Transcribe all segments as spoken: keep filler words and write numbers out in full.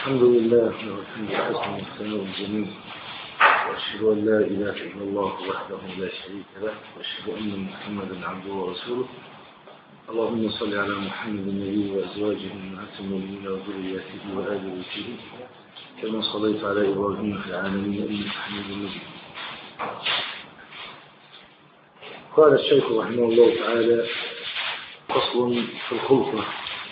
الحمد لله والحمد لله والثناء الجميل، وأشهد أن لا إله إلا الله وحده لا شريك له، وأشهد أن محمدا عبده ورسوله. اللهم صل على محمد النبي وأزواجه أمهات المؤمنين وذريته وآل بيته كما صليت على إبراهيم في العالمين إنك حميد مجيد. قال الشيخ رحمه الله تعالى: فصل في الخلطة.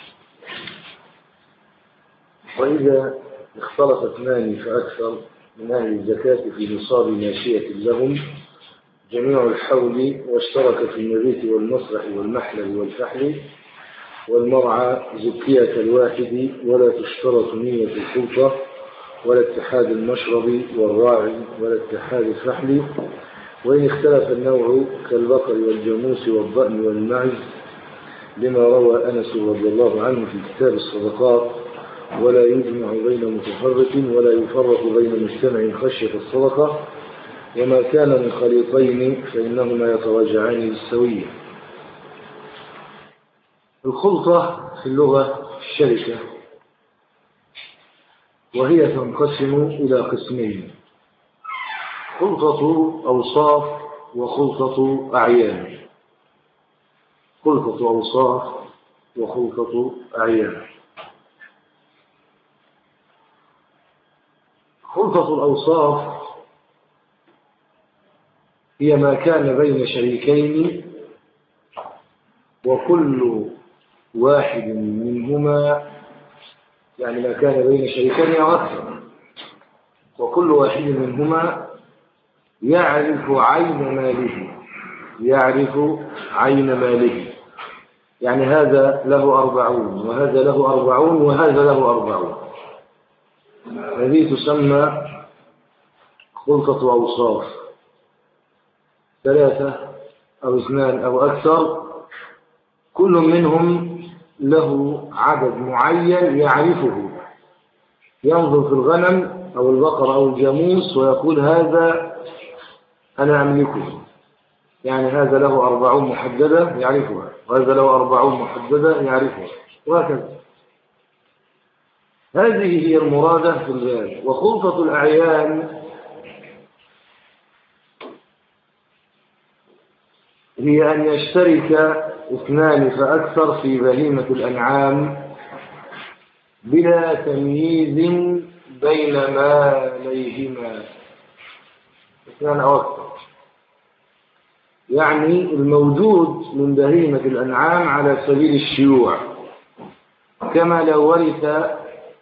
وإذا اختلط اثنان فأكثر من أهل الزكاة في نصاب ماشية لهم جميع الحول، واشترك في المبيت والمسرح والمحلل والفحل والمرعى، زكية كالواحد، ولا تشترط نية الخلطة ولا اتحاد المشرب والراعي ولا اتحاد الفحل، وإن اختلف النوع كالبقر والجاموس والضأن والمعز، لما روى أنس رضي الله عنه في كتاب الصدقات: ولا يجمع بين متفرق ولا يفرق بين مجتمع خشية الصدقة، وما كان من خليطين فإنهما يتراجعان بالسوية. الخلطة في اللغة الشركة، وهي تنقسم إلى قسمين: خلطة أوصاف وخلطة أعيان. خلطة أوصاف وخلطة أعيان. خلطة الأوصاف هي ما كان بين شريكين وكل واحد منهما، يعني ما كان بين شريكين أو أكثر، وكل واحد منهما يعرف عين ماله يعرف عين ماله يعني هذا له أربعون وهذا له أربعون وهذا له أربعون. هذه تسمى خلطة أوصاف، ثلاثة أو اثنان أو أكثر، كل منهم له عدد معين يعرفه، ينظر في الغنم أو البقر أو الجاموس ويقول: هذا أنا أملكه، يعني هذا له أربعون محددة يعرفها، وهذا له أربعون محددة يعرفها، وهكذا. هذه هي المرادة في الباب. وخلطة الأعيان هي أن يشترك اثنان فأكثر في بهيمة الأنعام بلا تمييز بين ماليهما، اثنان أو أكثر، يعني الموجود من بهيمة الأنعام على سبيل الشيوع، كما لو ورث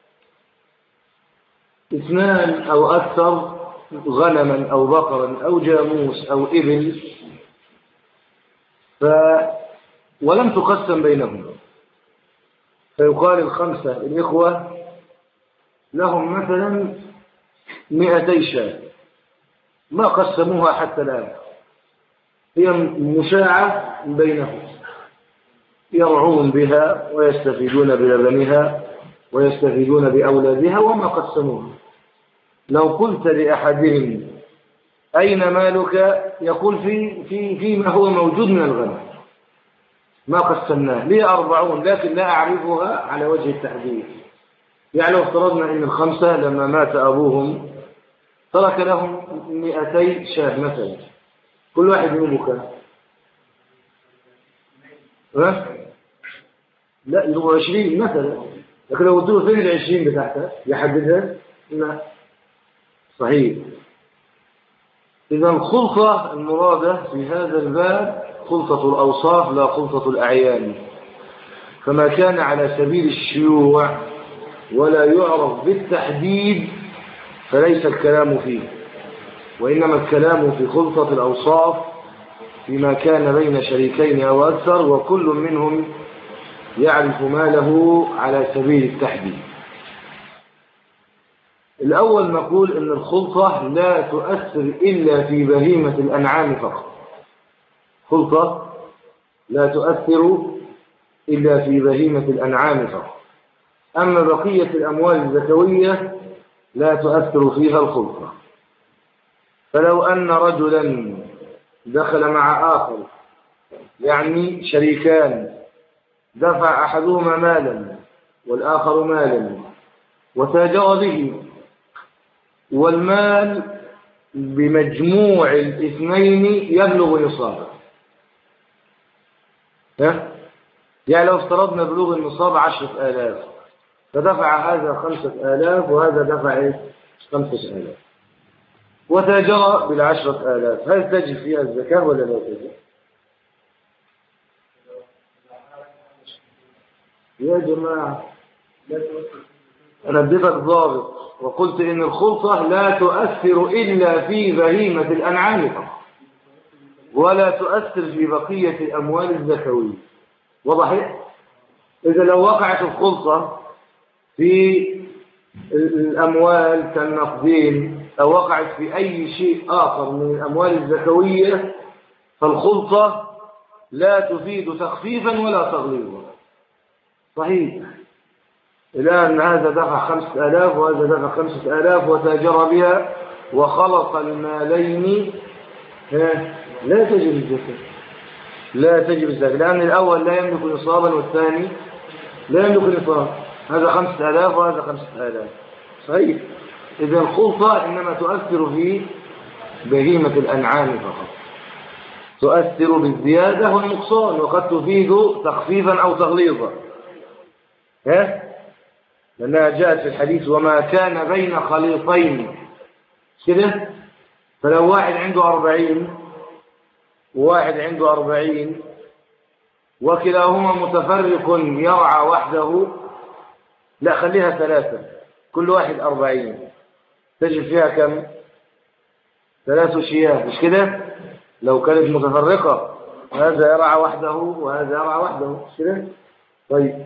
اثنان أو أكثر غنما أو بقرا أو جاموس أو إبل ف... ولم تقسم بينهم، فيقال الخمسة الإخوة لهم مثلا مئتي شاة، ما قسموها حتى الآن، هي مشاعة بينهم، يرعون بها ويستفيدون بلبنها ويستفيدون بأولادها وما قسموها. لو قلت لأحدهم: أين مالك؟ يقول: في في فيما هو موجود من الغنم، ما قسمناه، لي أربعون لكن لا أعرفها على وجه التحديد. يعني لو افترضنا أن الخمسة لما مات أبوهم ترك لهم مئتي شاه مثلا، كل واحد منهم كم؟ لا، يبقوا عشرين مثلا، لكن لو قلت له فين العشرين بتاعتها يحددها؟ لا، صحيح. إذا الخلطة المرادة في هذا الباب خلطة الأوصاف لا خلطة الأعيان، فما كان على سبيل الشيوع ولا يعرف بالتحديد فليس الكلام فيه، وإنما الكلام في خلطة الأوصاف فيما كان بين شريكين أو أكثر وكل منهم يعرف ماله على سبيل التحديد. الأول نقول إن الخلطة لا تؤثر إلا في بهيمة الأنعام فقط. خلطة لا تؤثر إلا في بهيمة الأنعام فقط، أما بقية الأموال الزكوية لا تؤثر فيها الخلطة. فلو أن رجلا دخل مع آخر، يعني شريكان، دفع أحدهما مالا والآخر مالا، وتاجر به، والمال بمجموع الاثنين يبلغ نصابا. يعني لو افترضنا بلوغ النصاب عشرة آلاف، فدفع هذا خمسة آلاف وهذا دفع إيه؟ خمسة آلاف، وتاجر بالعشرة آلاف، هل تجب فيها الزكاة ولا لا تجب؟ يا جماعة أنا اديتك ضابط وقلت إن الخلطة لا تؤثر إلا في بهيمة الأنعام فقط، ولا تؤثر في بقية الأموال الزكوية. وضح؟ إذا لو وقعت الخلطة في الأموال كالنقدين أو وقعت في أي شيء آخر من الأموال الزكوية، فالخلطة لا تفيد تخفيفا ولا تغليظا. صحيح، الآن هذا دفع خمسة آلاف وهذا دفع خمسة آلاف وتاجر بها وخلط المالين، لا تجب الزكاة، لا تجب الزكاة، لأن الأول لا يملك نصابا والثاني لا يملك نصابا، هذا خمسة آلاف وهذا خمسة آلاف. صحيح، إذا الخلطة إنما تؤثر في بهيمة الأنعام فقط، تؤثر بالزيادة والنقصان، وقد تفيد تخفيفا أو تغليظا، ها؟ لأنها جاءت في الحديث وما كان بين خليطين كده، فلو واحد عنده أربعين وواحد عنده أربعين وكلاهما متفرق يرعى وحده، لا خليها ثلاثة، كل واحد أربعين، تجد فيها كم؟ ثلاث شياه، مش كده؟ لو كانت متفرقة هذا يرعى وحده وهذا يرعى وحده، مش كده؟ طيب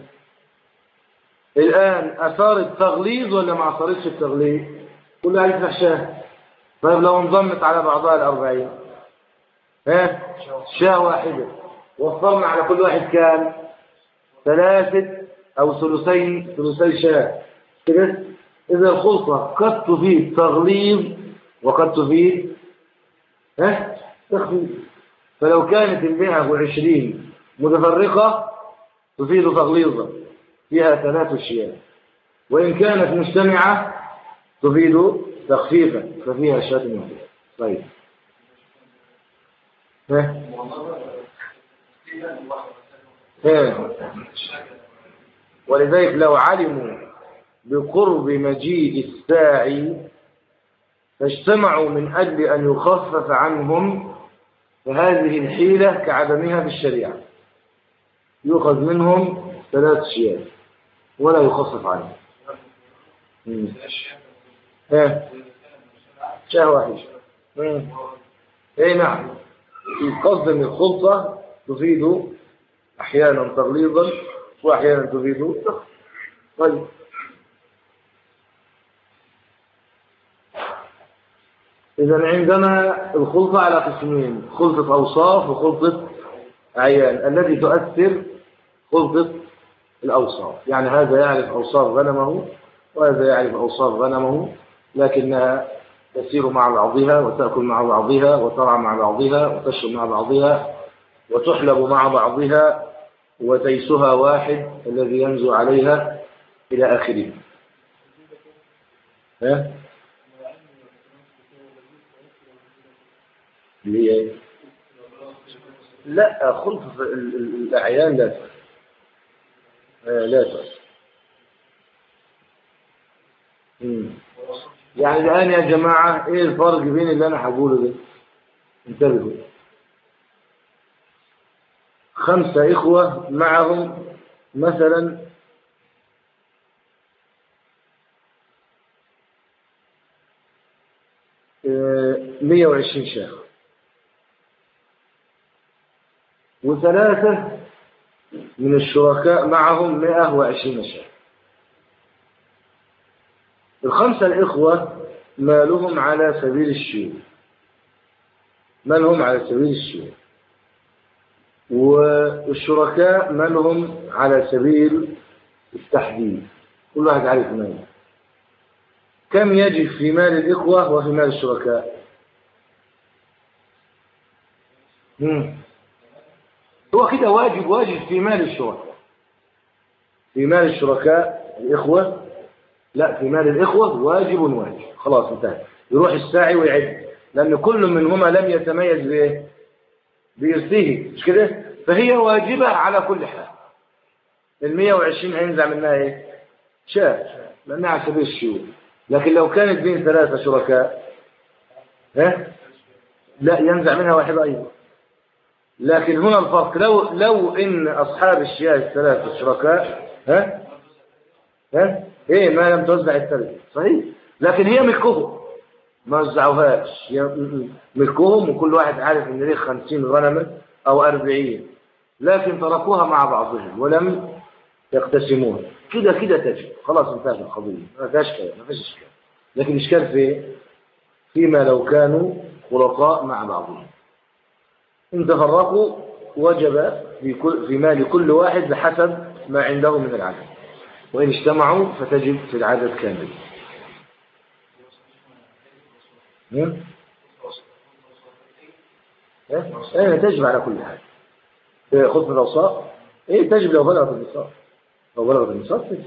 الآن أثار التغليظ ولا ما أثارتش التغليظ؟ كل واحد يدفع شاه. طيب لو انضمت على بعضها الأربعين، ها شاه واحدة، وفرنا على كل واحد كام؟ ثلاثة أو ثلثين، ثلثي شاه كده. إذا الخلطة قد تفيد تغليظ وقد تفيد ها تخفيف، فلو كانت المئة وعشرين متفرقة تفيد تغليظا فيها ثلاث شياه، وإن كانت مجتمعة تفيد تخفيفا ففيها شاة واحدة. طيب ها ها ولذلك لو علموا بقرب مجيء الساعي فاجتمعوا من أجل أن يخفف عنهم، فهذه الحيلة كعدمها في الشريعة، يؤخذ منهم ثلاث شياه ولا يخفف عنهم. ها شاه واحد. اي نعم، القصد من الخلطة تفيد أحيانا تغليظا وأحيانا تفيد تخفيفا. طيب إذا عندنا الخلطة على قسمين، خلطة أوصاف وخلطة أعيان. التي تؤثر خلطة الأوصاف، يعني هذا يعرف أوصاف غنمه وهذا يعرف أوصاف غنمه، لكنها تسير مع بعضها وتأكل مع بعضها وترعى مع بعضها وتشرب مع بعضها وتحلب مع بعضها، وتيسها واحد الذي ينزو عليها إلى آخره. ها؟ ليه؟ لا، خلطة الأعيان لا تؤثر، لا تؤثر. يعني الآن يا جماعة إيه الفرق بين اللي أنا هقوله ده؟ انتبهوا، خمسة إخوة معهم مثلا مئة وعشرين شاه، وثلاثة من الشركاء معهم مئة وعشرين شاه. الخمسة الإخوة مالهم على سبيل الشيوع، مالهم على سبيل الشيوع، والشركاء مالهم على سبيل التحديد، كل واحد عارف ماله. كم يجب في مال الإخوة وفي مال الشركاء؟ مم. هو كده واجب واجب في مال الشركاء، في مال الشركاء الإخوة لا، في مال الإخوة واجب واجب، خلاص انتهى. يروح الساعي ويعد، لأن كل منهما لم يتميز بإيه؟ بإرثه، مش كده؟ فهي واجبة على كل حال. ال مئة وعشرين هينزع منها إيه؟ شاء، لأنها على سبيل الشيوخ. لكن لو كانت بين ثلاثة شركاء، ها؟ لا، ينزع منها واحد أيضا. لكن هنا الفرق، لو لو إن أصحاب الشياه الثلاثة شركاء، ها؟ ها؟ إيه، ما لم توزع الثلاثة صحيح، لكن هي ملكهم، ما وزعوهاش، ملكهم، وكل واحد عارف إن ليه خمسين غنمة أو أربعين، لكن تركوها مع بعضهم ولم يقتسموها. كده كده تجب، خلاص انتهت القضية، ما فيهاش كلام، ما فيش إشكال. لكن إشكال في فيما لو كانوا خلطاء مع بعضهم، إن تفرقوا وجب في, كل في مال كل واحد بحسب ما عنده من العدد، وإن اجتمعوا فتجب في العدد كامل. ايه تجب على كل حال. خطبة الأوساط ايه تجب لو بلغت النصاب، لو بلغت النصاب تجب.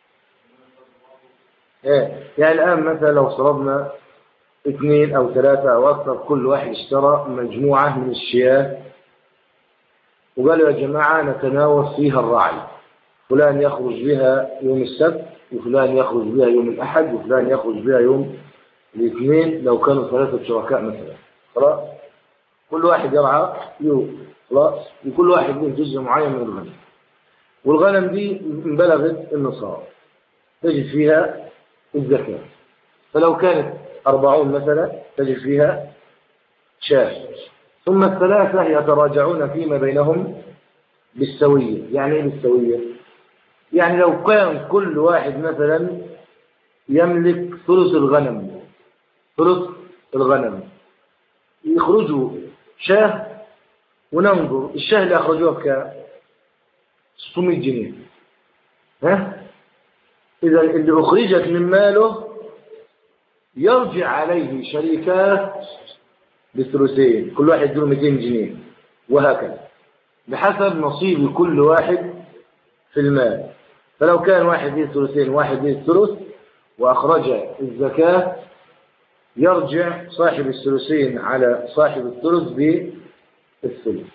ايه يعني الآن مثلا لو صرفنا اثنين أو ثلاثة أو أكثر، كل واحد اشترى مجموعة من الشياه وقالوا يا جماعة نتناوب فيها الراعي، فلان يخرج بها يوم السبت، وفلان يخرج بها يوم الأحد، وفلان يخرج بها يوم الاثنين، لو كانوا ثلاثة شركاء مثلا، خلاص كل واحد يرعى يوم، خلاص وكل واحد له جزء معين من الغنم، والغنم دي بلغت النصاب تجد فيها الزكاة. فلو كانت أربعون مثلا تجد فيها شاة. ثم الثلاثة يتراجعون فيما بينهم بالسوية. يعني ايه بالسوية؟ يعني لو كان كل واحد مثلا يملك ثلث الغنم، ثلث الغنم يخرجوا شاه، وننظر الشاه اللي أخرجوها بكام؟ ستمائة جنيه. ها؟ إذا اللي أخرجت من ماله يرجع عليه شريكات بالثلثين، كل واحد يديله مئتين جنيه، وهكذا بحسب نصيب كل واحد في المال. فلو كان واحد له ثلثين واحد له الثلث وأخرج الزكاة، يرجع صاحب الثلثين على صاحب الثلث بالثلث.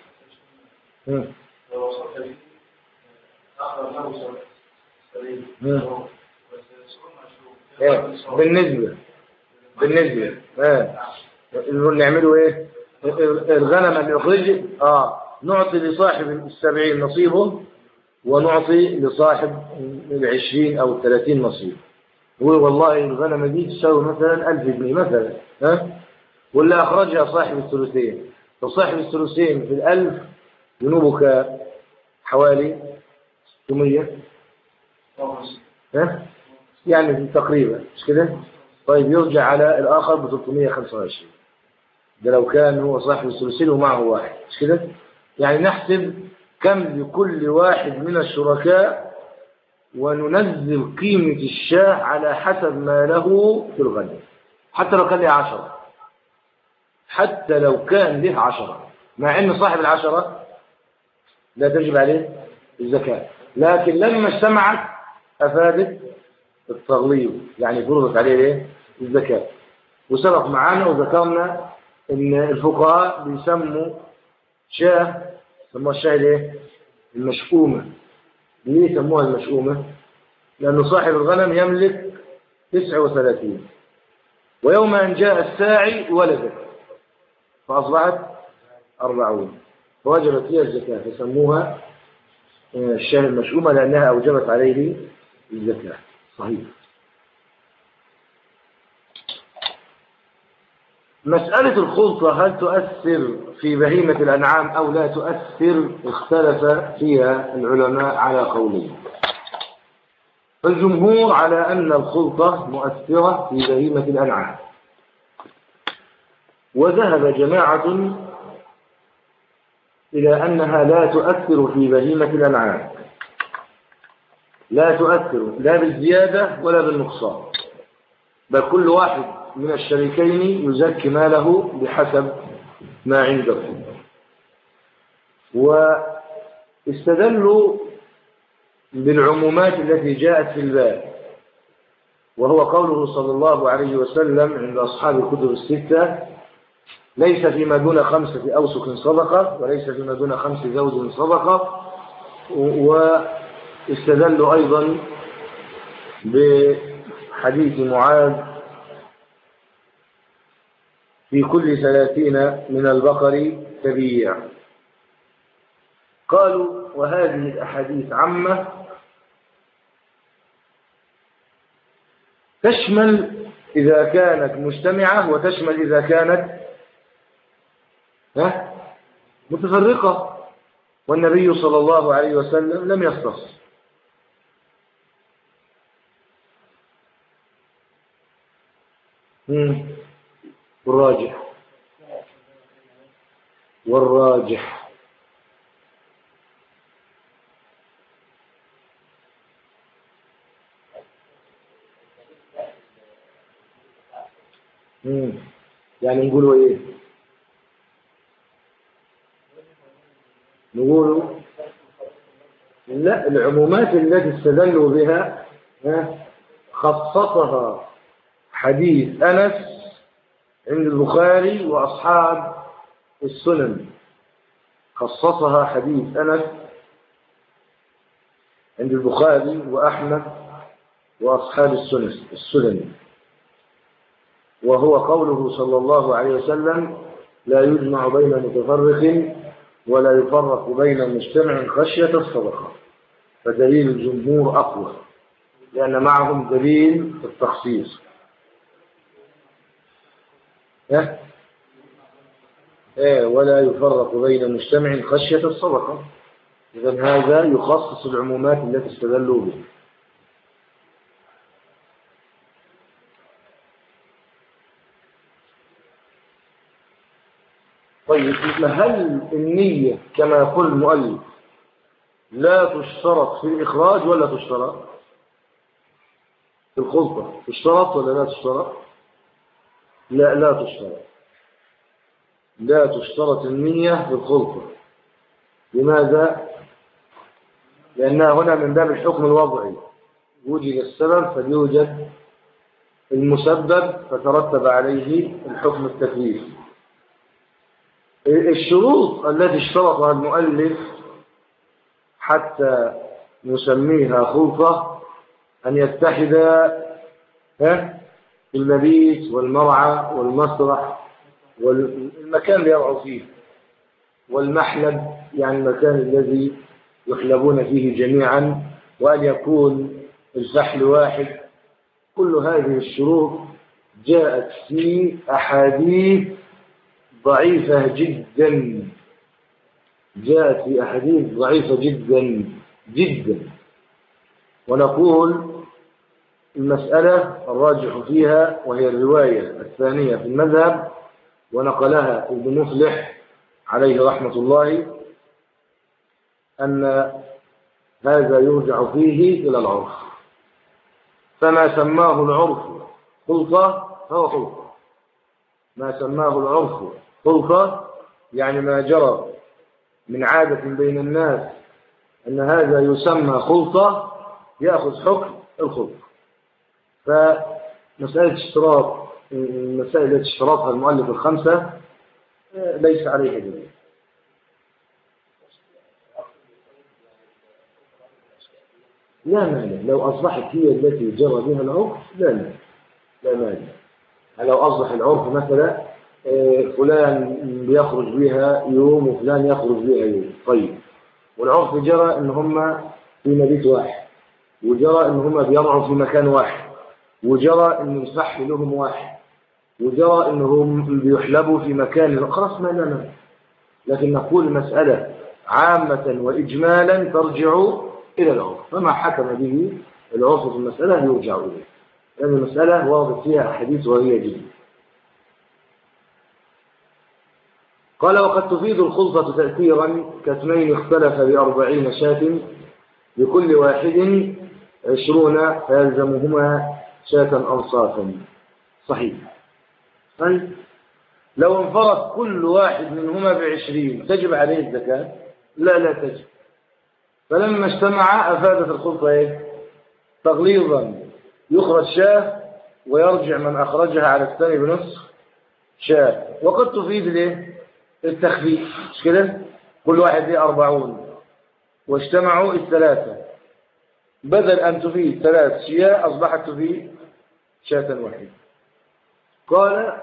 ايه بالنسبة بالنسبة ايه نعمله ايه؟ الغنم اللي اخرج اه نعطي لصاحب السبعين نصيبه، ونعطي لصاحب العشرين او الثلاثين نصيب. هو والله الغنمة دي تساوي مثلا ألف جنيه مثلا، ها؟ واللي اخرجها صاحب الثلثين، فصاحب الثلثين في الألف ينوبك حوالي ستمائة، ها؟ يعني تقريبا مش كده؟ طيب يرجع على الآخر ب ثلاثمائة وخمسة وعشرين، ده لو كان هو صاحب الثلثين ومعه واحد، مش كده؟ يعني نحسب كم لكل واحد من الشركاء، وننزل قيمة الشاه على حسب ما له في الغنم، حتى لو كان له عشرة، حتى لو كان له عشرة، مع أن صاحب العشرة لا تجب عليه الزكاة، لكن لما اجتمعت أفادت التغليظ، يعني فرضت عليه ايه؟ الزكاة. وسبق معانا وذكرنا ان الفقهاء بيسموا شاه، سموها الشاه ايه؟ المشؤومة. ليه سموها المشؤومة؟ لأن صاحب الغنم يملك تسعة وثلاثين، ويوم أن جاء الساعي ولدت فأصبحت أربعون، فوجبت فيها الزكاة، فسموها الشاه المشؤومة لأنها أوجبت عليه الزكاة. صحيح. مسألة الخلطة هل تؤثر في بهيمة الأنعام أو لا تؤثر؟ اختلف فيها العلماء على قولين. فالجمهور على أن الخلطة مؤثرة في بهيمة الأنعام، وذهب جماعة إلى أنها لا تؤثر في بهيمة الأنعام، لا تؤثر لا بالزيادة ولا بالنقصان، بل كل واحد من الشريكين يزكي ماله بحسب ما عنده. واستدلوا بالعمومات التي جاءت في الباب، وهو قوله صلى الله عليه وسلم عند أصحاب الكتب الستة: ليس فيما دون خمسة أوسق صدقة، وليس فيما دون خمس زوج صدقة. واستدلوا أيضا بحديث معاذ: في كل ثلاثين من البقر تبيع. قالوا: وهذه الأحاديث عامة تشمل إذا كانت مجتمعة وتشمل إذا كانت ها متفرقة، والنبي صلى الله عليه وسلم لم يختص. والراجح والراجح مم. يعني نقولوا ايه؟ نقولوا لا، العمومات التي استدلوا بها خصصها حديث أنس عند البخاري وأصحاب السنن. خصصها حديث أنس عند البخاري وأحمد وأصحاب السنن، وهو قوله صلى الله عليه وسلم: لا يجمع بين متفرق ولا يفرق بين مجتمع خشية الصدقة. فدليل الجمهور أقوى، لأن معهم دليل التخصيص. إيه ولا يفرق بين مجتمع خشية الصدقة. إذن هذا يخصص العمومات التي استدلوا بها. طيب، هل النية كما يقول المؤلف لا تشترط في الإخراج ولا تشترط في الخلطة؟ تشترط ولا لا تشترط؟ لا لا تشترط لا تشترط النية في الخلطة. لماذا؟ لأنها هنا من باب الحكم الوضعي، وجد السبب فليوجد المسبب فترتب عليه الحكم التكليفي. الشروط التي اشترطها المؤلف حتى نسميها خلطة: أن يتحد المبيت والمرعى والمسرح والمكان اللي يرعوا فيه، والمحلب يعني المكان الذي يحلبون فيه جميعا، وأن يكون الفحل واحد. كل هذه الشروط جاءت في أحاديث ضعيفة جدا جاءت في أحاديث ضعيفة جدا جدا ونقول المسألة الراجح فيها، وهي الرواية الثانية في المذهب، ونقلها ابن مفلح عليه رحمة الله، أن هذا يرجع فيه إلى العرف. فما سماه العرف خلطة فهو خلطة. ما سماه العرف خلطة يعني ما جرى من عادة بين الناس أن هذا يسمى خلطة يأخذ حكم الخلطة. فمسألة اشتراط المسائل التي اشترطها المؤلف الخمسة ليس عليها دليل. لا مانع لو أصبحت هي التي جرى بها العرف، لا مانع لا مانع. لو أصبح العرف مثلا فلان بيخرج بها يوم وفلان يخرج بها يوم، طيب، والعرف جرى ان هم في مبيت واحد، وجرى ان هم بيرعوا في مكان واحد، وجرى ان الفحل لهم واحد، وجرى انهم بيحلبوا في مكان، خلاص ما لنا. لكن نقول مسألة عامة وإجمالا ترجع إلى العرف، فما حكم به العرف في المسألة يرجع إليه، لأن المسألة واضح فيها أحاديث وهي جدا. قال: وقد تفيد الخلطة تأثيرا كاثنين اختلف بأربعين شاة لكل واحد عشرون فيلزمهما شاة أنصافا. صحيح. طيب، لو انفرد كل واحد منهما بعشرين تجب عليه الزكاة؟ لا لا تجب. فلما اجتمع أفادت الخلطة إيه؟ تغليظا يخرج شاه ويرجع من أخرجها على الثاني بنصف شاه، وقد تفيد الايه؟ التخفيف، مش كده؟ كل واحد ليه أربعون واجتمعوا الثلاثة، بدل أن تفيد ثلاث شياه أصبحت تفيد شاة واحدة. قال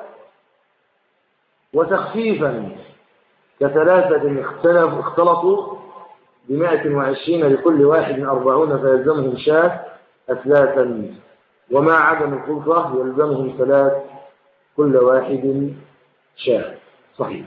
وتخفيفا كثلاثة اختلف اختلطوا بمائة وعشرين لكل واحد أربعون فيلزمهم شاة أثلاثا، وما عدم الخلطة يلزمهم ثلاث كل واحد شاة. صحيح.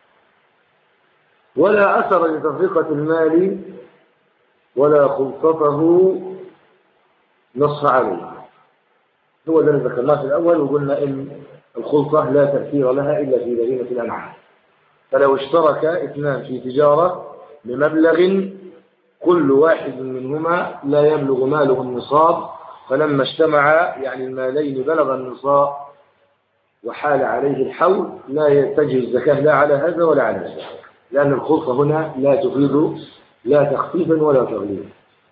ولا أثر لتفرقة المال ولا خلطته نص عليه. هو ده اللي ذكرناه في الأول، وقلنا إن الخلطة لا تأثير لها إلا في بهيمة الأنعام. فلو اشترك اثنان في تجارة بمبلغ كل واحد منهما لا يبلغ ماله النصاب، فلما اجتمعا يعني المالين بلغ النصاب وحال عليه الحول، لا يتجه الزكاة لا على هذا ولا على هذا، لأن الخلطة هنا لا تفيد لا تخفيفا ولا تغليظا.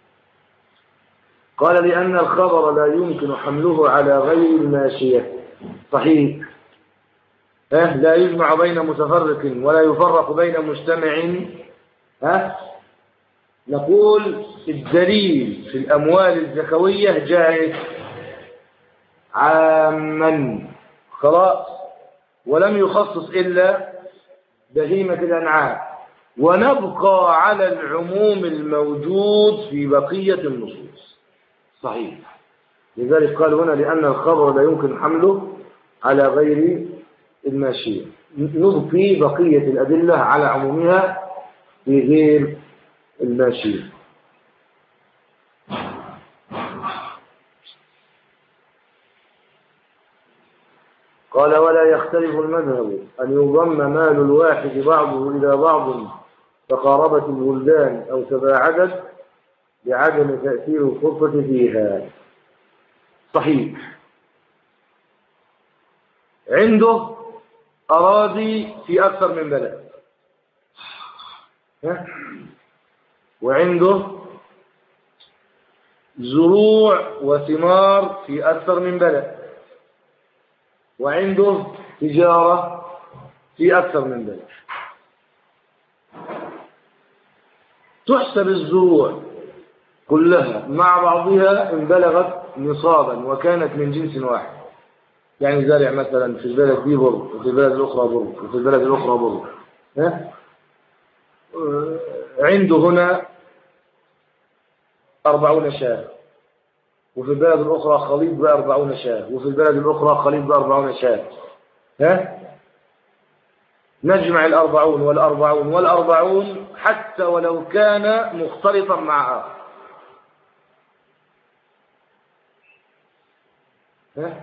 قال لأن الخبر لا يمكن حمله على غير الماشية. صحيح. ها لا يجمع بين متفرق ولا يفرق بين مجتمع. ها نقول الدليل في الأموال الزكوية جائز عاما خلاص، ولم يخصص إلا بهيمة الأنعام، ونبقى على العموم الموجود في بقية النصوص. صحيح. لذلك قال هنا لأن الخبر لا يمكن حمله على غير الماشية، نبقي بقية الأدلة على عمومها في غير الماشية. قال ولا يختلف المذهب أن يضم مال الواحد بعضه إلى بعض تقاربت الولدان أو تباعدت لعدم تأثير الخلطة فيها. صحيح. عنده أراضي في أكثر من بلد، وعنده زروع وثمار في أكثر من بلد، وعنده تجارة في أكثر من بلد. تحسب الزروع كلها مع بعضها إن بلغت نصابا وكانت من جنس واحد، يعني زارع مثلا في البلد دي بر وفي البلد الأخرى بر وفي البلد الأخرى بر، ها؟ عنده هنا أربعون شاة، وفي البلد الأخرى خليط بأربعون شاة، وفي البلد الأخرى خليط بأربعون شاة. ها؟ نجمع الأربعون والأربعون والأربعون حتى ولو كان مختلطا مع آخر. ها؟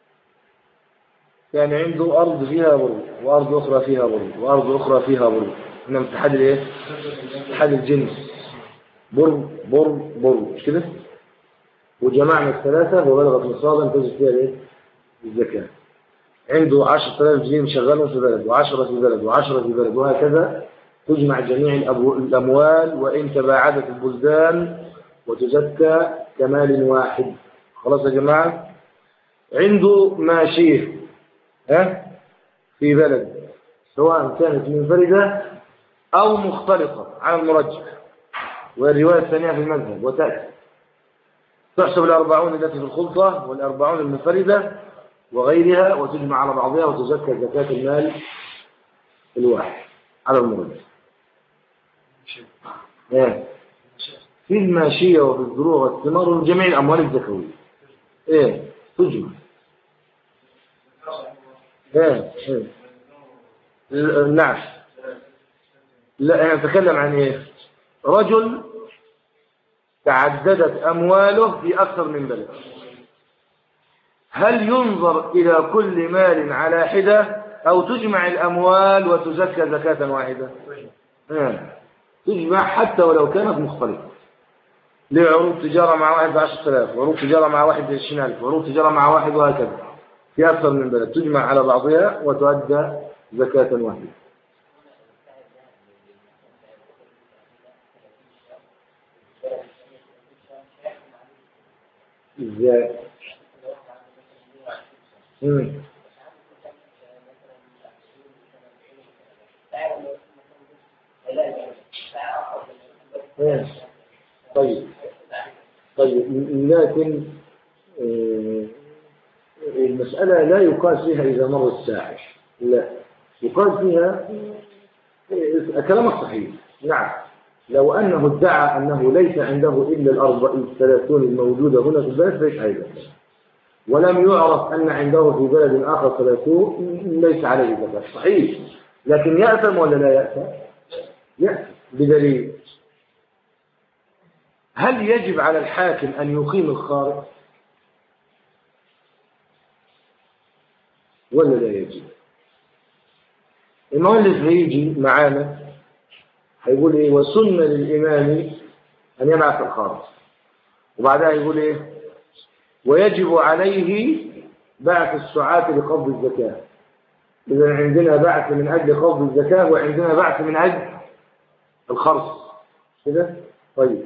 يعني عنده أرض فيها بر وأرض أخرى فيها بر وأرض أخرى فيها بر، إنما اتحاد الإيه؟ اتحاد الجنس، بر بر بر، مش كده؟ وجمعنا الثلاثة وبلغت نصابا تجد فيها الإيه؟ الزكاة. عنده عشرة آلاف جنيه مشغلهم في بلد، وعشرة في بلد، وعشرة في بلد، وهكذا تجمع جميع الأموال وإن تباعدت البلدان وتزكى كمال واحد. خلاص يا جماعة؟ عنده ماشية ها في بلد سواء كانت منفردة أو مختلطة على المرجح، والرواية الثانية في المذهب، وتأتي تحسب الأربعون التي في الخلطة والأربعون المنفردة وغيرها وتجمع على بعضها وتزكى زكاة المال الواحد على المرجح. ايه في الماشية وفي الزروع والثمار وجميع الأموال الزكوية ايه تجمع. ايه ايه نعم. لا انا اتكلم عن ايه؟ رجل تعددت أمواله في أكثر من بلد، هل ينظر إلى كل مال على حدة أو تجمع الأموال وتزكى زكاة واحدة؟ آه. تجمع حتى ولو كانت مختلفة. ليه عروض تجارة مع واحد بعشرة آلاف، وعروض تجارة مع واحد بعشرين ألف، وعروض تجارة مع واحد، وهكذا في أكثر من بلد، تجمع على بعضها وتؤدى زكاة واحدة. إزاي؟ مم. طيب طيب لكن آه، المسألة لا يقاس فيها إذا مر الساعة، لا يقاس فيها آه، كلامك صحيح. نعم، لو أنه ادعى أنه ليس عنده إلا الأربع الثلاثون الموجودة هنا في البلد ليس أيضا، ولم يعرف أن عنده في بلد آخر ثلاثون ليس عليه زكاة، صحيح، لكن يأثم ولا لا يأثم؟ يأثم. بدليل، هل يجب على الحاكم أن يقيم الخارج ولا لا يجب؟ المؤلف هيجي معانا هيقول ايه؟ وسن للإمام أن يبعث الخارج، وبعدها يقول ايه؟ ويجب عليه بعث السعاة لقبض الزكاة. إذا عندنا بعث من أجل قبض الزكاة وعندنا بعث من أجل الخرص كده. طيب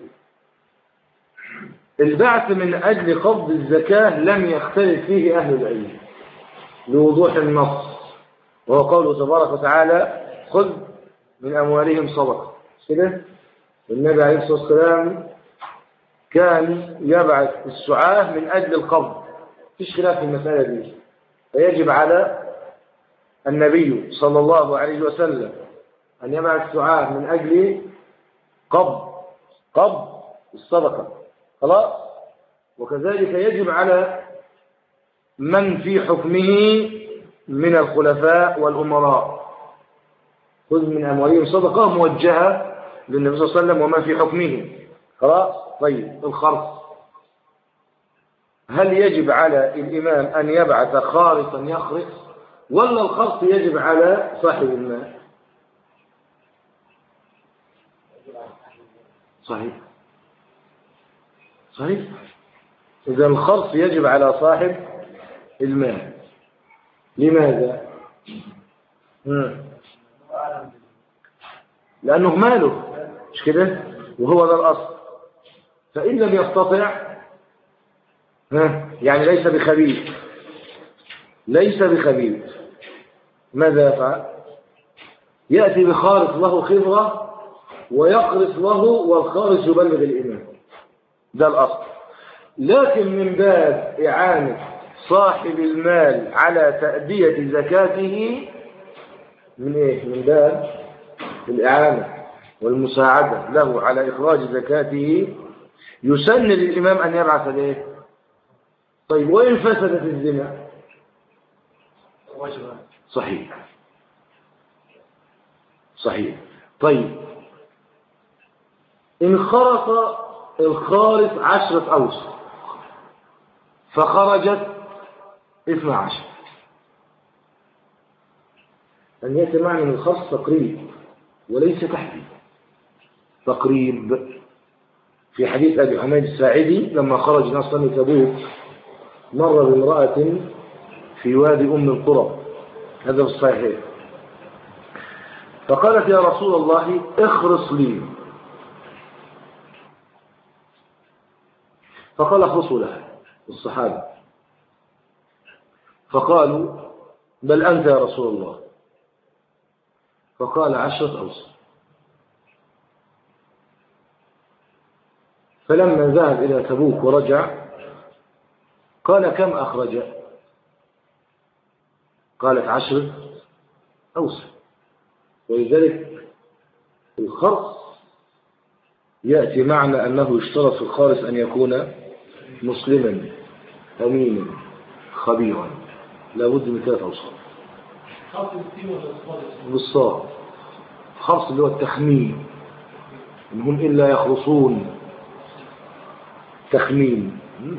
البعث من أجل قبض الزكاة لم يختلف فيه أهل العلم لوضوح النص، وهو قوله تبارك وتعالى خذ من أموالهم صدقة كده. النبي عليه الصلاة والسلام كان يبعث السعاة من أجل القبض، فيش خلاف في المسألة دي، فيجب على النبي صلى الله عليه وسلم أن يبعث السعاة من أجل قبض قبض الصدقة خلاص. وكذلك يجب على من في حكمه من الخلفاء والأمراء، خذ من أموالهم صدقة موجهة للنبي صلى الله عليه وسلم ومن في حكمه خلاص. طيب الخرص، هل يجب على الإمام أن يبعث خارصا يخرص ولا الخرص يجب على صاحب المال؟ صحيح صحيح. إذا الخرص يجب على صاحب المال. لماذا؟ مم. لأنه ماله مش كده، وهو ده الأصل. فإن لم يستطع يعني ليس بخبيث ليس بخبيث ماذا يفعل؟ يأتي بخارص له خبرة ويقرص له، والخارص يبلغ الإمام، ده الأصل. لكن من باب إعانة صاحب المال على تأدية زكاته، من إيه؟ من باب الإعانة والمساعدة له على إخراج زكاته، يسن للإمام أن يبعث ليه؟ طيب وإن فسدت الزنا؟ صحيح صحيح. طيب إن خرص الخارص عشرة أوسق فخرجت اثنا عشر، أن يأتي معنى من الخرص تقريب وليس تحديد. تقريب في حديث أبي حميد الساعدي لما خرج ناس من تبوك مر بامرأة في وادي أم القرى، هذا في الصحيح، فقالت يا رسول الله اخرص لي، فقال اخرصوا لها الصحابة، فقالوا بل أنت يا رسول الله، فقال عشرة أوسق. فلما ذهب إلى تبوك ورجع قال كم أخرج؟ قالت عشرة أوسق. ولذلك الخرص يأتي معنى أنه يشترط في الخارص أن يكون مسلما أمينا خبيرا، لابد من ثلاثة أوصاف. بالصاد خرص اللي هو التخمين، إن هم إلا يخرصون تخمين.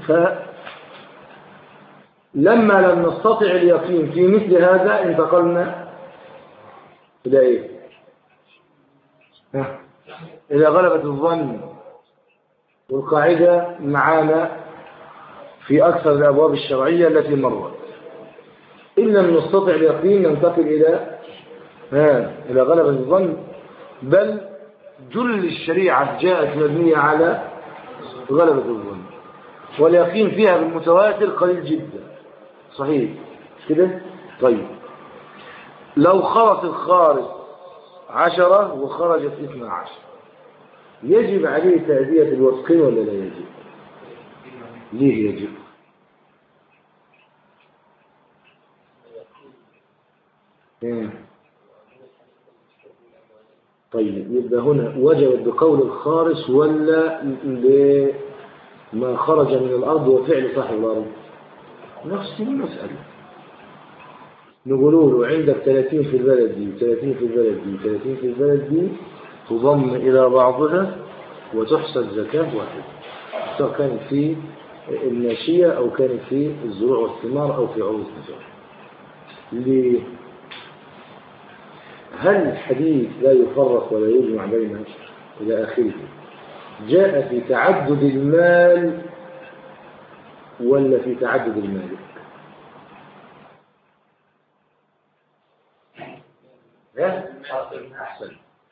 فلما لم نستطع اليقين في مثل هذا انتقلنا إلى إيه؟ إلى غلبة الظن. والقاعدة معانا في أكثر الأبواب الشرعية التي مرت، إن لم نستطع اليقين ننتقل إلى ها إلى غلبة الظن، بل جل الشريعة جاءت مبنية على غلبة الظن، واليقين فيها بالمتواتر قليل جدا. صحيح مش كده؟ طيب لو خرج الخارج عشرة وخرجت اثنا عشر يجب عليه تأدية الوثقين ولا لا يجب؟ ليه يجب؟ إيه؟ طيب يبقى هنا وجب بقول الخارج ولا لما خرج من الأرض وفعل صاحب الأرض؟ نفس المسألة. نقولوا له عندك ثلاثين في البلد دي ثلاثين في البلد دي ثلاثين في البلد دي تضم إلى بعضها وتحسب زكاة واحدة، سواء كانت في الماشية أو كانت في الزروع والثمار أو في عروض التجارة. ليه؟ هل الحديث لا يفرق ولا يجمع بينه إلى آخره جاء في تعدد المال ولا في تعدد المالك؟ أحسن.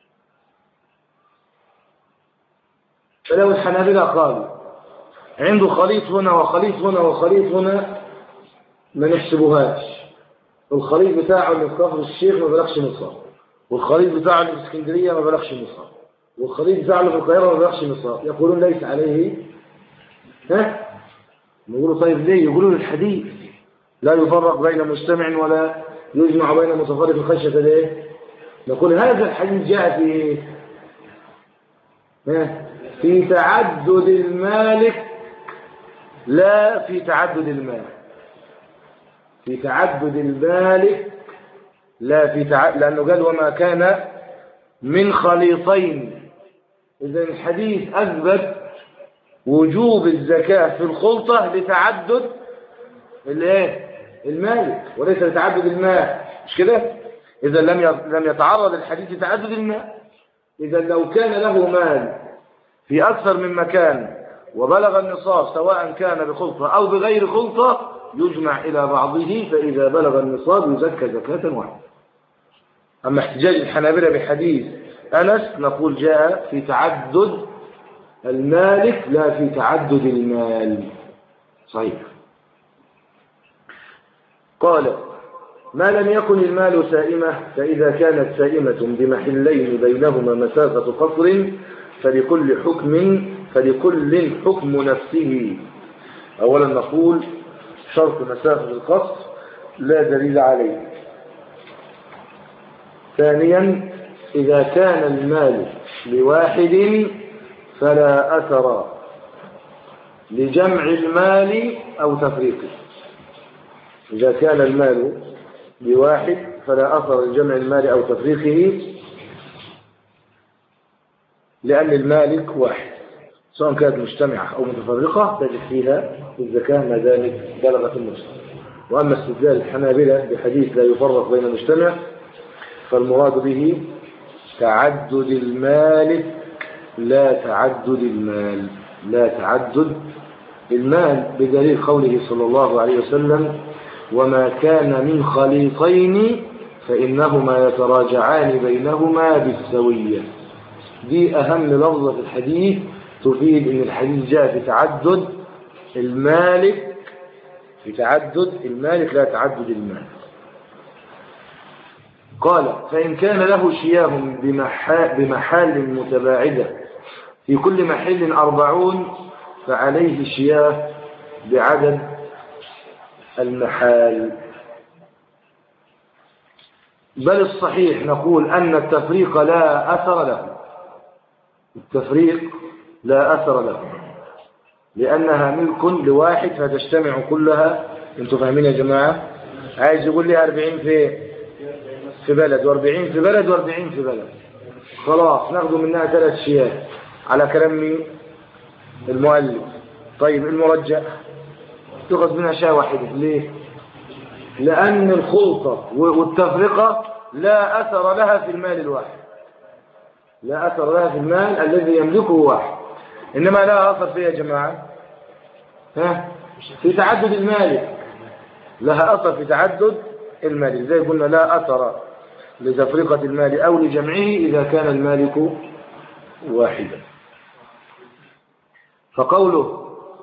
فلو الحنابلة قالوا عنده خليط هنا وخليط هنا وخليط هنا ما نحسبوهاش، الخليط بتاعه اللي في كفر الشيخ ما بلغش نصاب، والخليط بتاعه اللي في اسكندرية ما بلغش نصاب، والخليط بتاعه اللي في القاهرة ما بلغش نصاب، يقولون ليس عليه. ها؟ نقولوا طيب ليه؟ يقولون الحديث لا يفرق بين مجتمع ولا يجمع بين متفرق خشية ليه؟ نقول هذا الحديث جاء في ها؟ في تعدد المالك لا في تعدد المال، في تعدد المالك لا في تعدد، لأنه قال وما كان من خليطين. إذن الحديث أثبت وجوب الزكاة في الخلطة لتعدد الايه المالك وليس لتعدد المال، مش كده؟ إذا لم لم يتعرض الحديث لتعدد المال. إذا لو كان له مال في أكثر من مكان وبلغ النصاب سواء كان بخلطة أو بغير خلطة يجمع إلى بعضه، فإذا بلغ النصاب يزكى زكاة واحدة. أما احتجاج الحنابلة بحديث أنس نقول جاء في تعدد المالك لا في تعدد المال. صحيح. قال ما لم يكن المال سائمة فإذا كانت سائمة بمحلين بينهما مسافة قصر فلكل حكم فلكل حكم نفسه. أولا نقول شرط مسافة القصر لا دليل عليه. ثانيا إذا كان المال لواحد فلا أثر لجمع المال أو تفريقه. إذا كان المال لواحد فلا أثر لجمع المال أو تفريقه، لأن المالك واحد سواء كانت مجتمعة أو متفرقة تجد فيها الزكاة ما دامت بلغت النصف. وأما استدلال الحنابلة بحديث لا يفرق بين المجتمع فالمراد به تعدد المالك لا تعدد المال، لا تعدد المال بدليل قوله صلى الله عليه وسلم وما كان من خليطين فإنهما يتراجعان بينهما بالسوية. دي أهم لفظة في الحديث تفيد أن الحديث جاء في تعدد المالك، في تعدد المالك لا تعدد المال. قال فإن كان له شياه بمحال متباعدة في كل محل أربعون فعليه شياه بعدد المحال. بل الصحيح نقول أن التفريق لا أثر له، التفريق لا أثر له لأنها ملك لواحد فتجتمع كلها. انتوا فاهمين يا جماعة؟ عايز يقول لي أربعين في في بلد وأربعين في بلد وأربعين في بلد، خلاص ناخذ منها ثلاث شيات على كلام مين؟ المؤلف. طيب المرجح تأخذ منها شاة واحدة. ليه؟ لأن الخلطة والتفرقة لا أثر لها في المال الواحد، لا أثر لها في المال الذي يملكه واحد، إنما لا أثر فيها يا جماعة ها في تعدد المالك، لها أثر في تعدد المال. زي قلنا لا أثر لتفرقة المال أو لجمعه إذا كان المالك واحدا. فقوله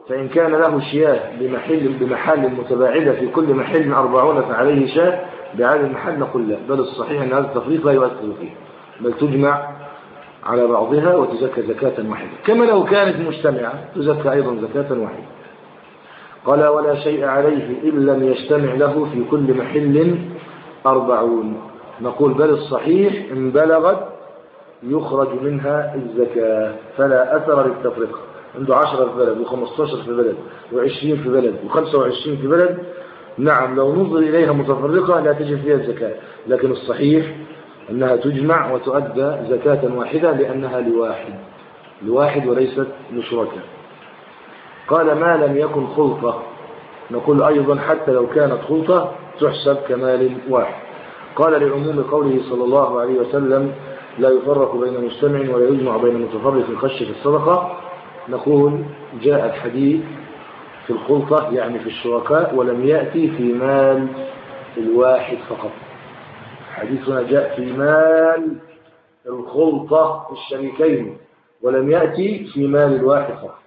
فإن كان له شياه بمحل بمحل متباعدة في كل محل أربعون فعليه شاه بعدد المحل، نقول لا، بل الصحيح أن هذا التفريق لا يؤثر فيه، بل تجمع على بعضها وتزكى زكاة واحدة، كما لو كانت مجتمعة تزكى أيضا زكاة واحدة. قال ولا شيء عليه إن لم يجتمع له في كل محل أربعون، نقول بل الصحيح إن بلغت يخرج منها الزكاة، فلا أثر للتفرقة، عنده عشرة في بلد وخمستاشر في بلد وعشرين في بلد وخمسة وعشرين في بلد، نعم لو نظر إليها متفرقة لا تجب فيها الزكاة، لكن الصحيح أنها تجمع وتؤدى زكاة واحدة لأنها لواحد لواحد وليست لشركاء. قال ما لم يكن خلطة، نقول أيضا حتى لو كانت خلطة تحسب كمال واحد. قال لعموم قوله صلى الله عليه وسلم لا يفرق بين مجتمع ولا يجمع بين متفرق خشية الصدقة، نقول جاء الحديث في الخلطة يعني في الشركاء ولم يأتي في مال الواحد فقط، حديثنا جاء في مال الخلطة الشريكين ولم يأتي في مال الواحد فقط.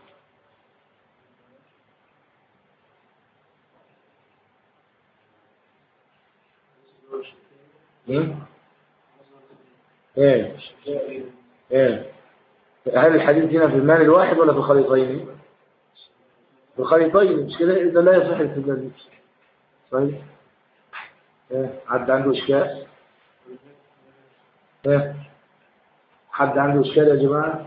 ايه ايه هل الحديث هنا في المال الواحد ولا في الخليطين؟ في الخليطين، مش كده؟ اذا لا يصح الاستدلال. طيب ايه حد عنده اشكال؟ ايه حد عنده اشكال يا جماعه؟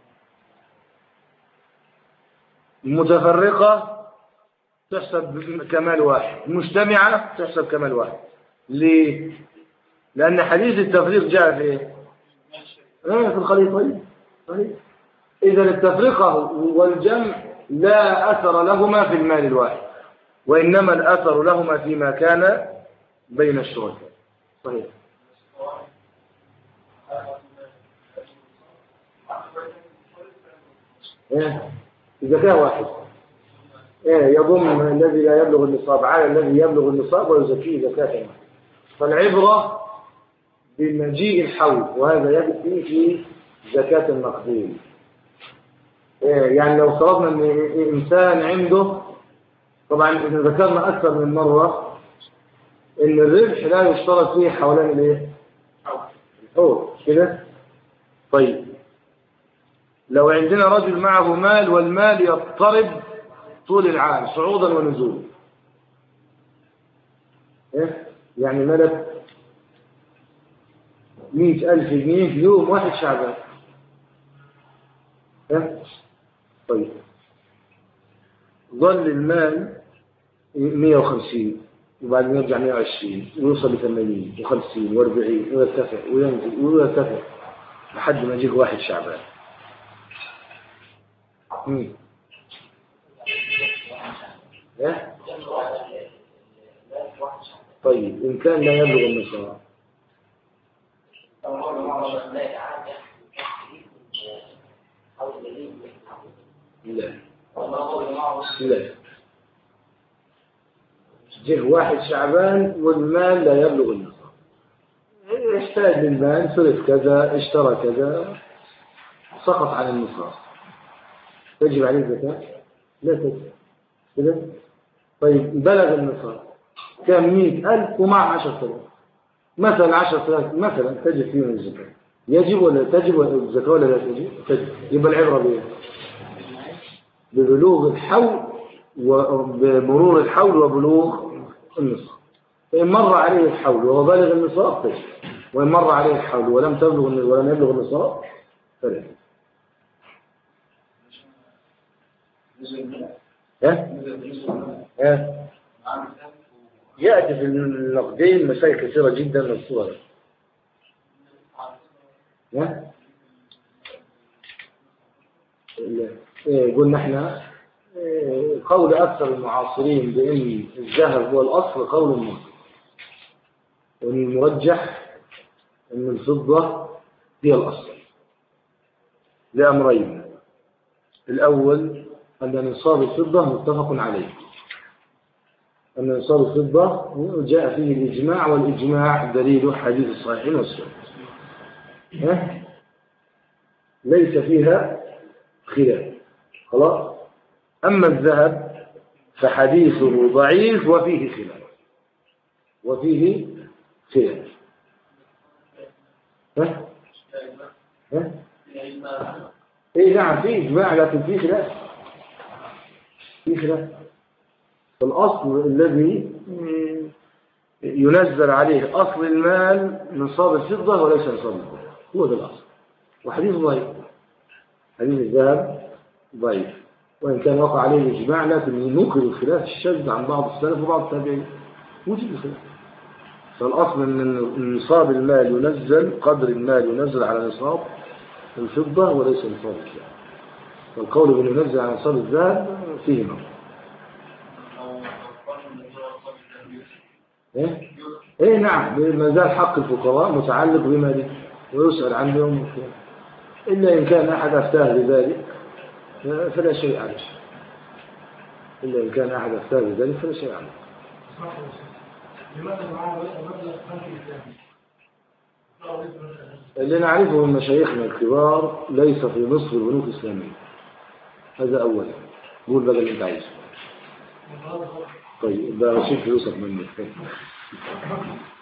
متفرقه تحسب كمال واحد، مجتمعه تحسب كمال واحد. ليه؟ لان حديث التفريق جاء في ايه؟ ايه في الخليطين. طيب إذا التفرقة والجمع لا أثر لهما في المال الواحد، وإنما الأثر لهما فيما كان بين الشركاء. صحيح. إيه؟ زكاة واحد إيه يضم الذي لا يبلغ النصاب على الذي يبلغ النصاب ويزكيه زكاة واحد. فالعبرة بمجيء الحول، وهذا يأتي في زكاة النقدين. يعني لو افترضنا ان انسان عنده، طبعا اذا ذكرنا اكثر من مره ان الربح لا يشترط فيه حولان الايه؟ الحول كده. طيب لو عندنا رجل معه مال والمال يضطرب طول العام صعودا ونزولا، إيه؟ يعني ملك مئة ألف جنيه في يوم واحد شعبان. إيه؟ طيب ظل المال مئة وخمسين وبعدين يرجع مئة وعشرين ويوصل ل ثمانين وخمسين وأربعين ويرتفع وينزل ويرتفع لحد ما يجيك واحد شعبان. امم ايه طيب ان كان لا يبلغ النصاب لا لا جه واحد شعبان والمال لا يبلغ النصاب، يحتاج للمال، صرف كذا اشترى كذا سقط عن النصاب، تجب عليه الزكاة؟ لا تجب كده. طيب بلغ النصاب كان مئة ألف ومع عشرة آلاف مثلا، عشرة آلاف مثلا تجب فيهم الزكاة، يجب ولا تجب الزكاة ولا لا تجب؟ تجب. يبقى العبرة بإيه؟ ببلوغ الحول وبمرور الحول وبلوغ النصاب. فإن مر عليه الحول وهو بالغ النصاب تجب، وإن مر عليه الحول ولم تبلغ ولم يبلغ النصاب فلا. ها؟ ها؟ يأتي في النقدين مسائل كثيرة جدا من الصور. ها؟ قلنا احنا قول أكثر المعاصرين بأن الذهب هو الأصل قول منطقي، وأن المرجح أن الفضة هي الأصل لأمرين. الأول أن نصاب الفضة متفق عليه، أن نصاب الفضة جاء فيه الإجماع، والإجماع دليل حديث الصحيحين والسنة ليس فيها خلاف. خلاص أما الذهب فحديثه ضعيف وفيه خلاف وفيه خلاف ها؟ ها؟ ايه نعم فيه إجماع لكن فيه خلاف فيه خلاف. فالأصل الذي ينزل عليه أصل المال نصاب الفضة وليس نصاب الذهب، هو ده الأصل. وحديث ضعيف، حديث الذهب ضعيف وإن كان وقع عليه الإجماع، لكن ينقل الخلاف الشاذ عن بعض السلف وبعض التابعين وجد الخلاف. فالأصل أن نصاب المال ينزل، قدر المال ينزل على نصاب الفضة وليس نصاب الذهب. والقول بأنه ينزل على نصاب الذهب فيه نظر. إيه؟ إيه نعم، ما زال حق الفقراء متعلق بماله ويسأل عنه يوم القيامة، إلا إن كان أحد أفتاه بذلك فلا شيء عليه، إلا إن كان أحد أفتاه بذلك فلا شيء عليه. اللي نعرفه من مشايخنا الكبار ليس في مصر بنوك إسلامية، هذا أولا. قول بقى اللي أنت عايزه. طيب بقى شيء فلوسك مني.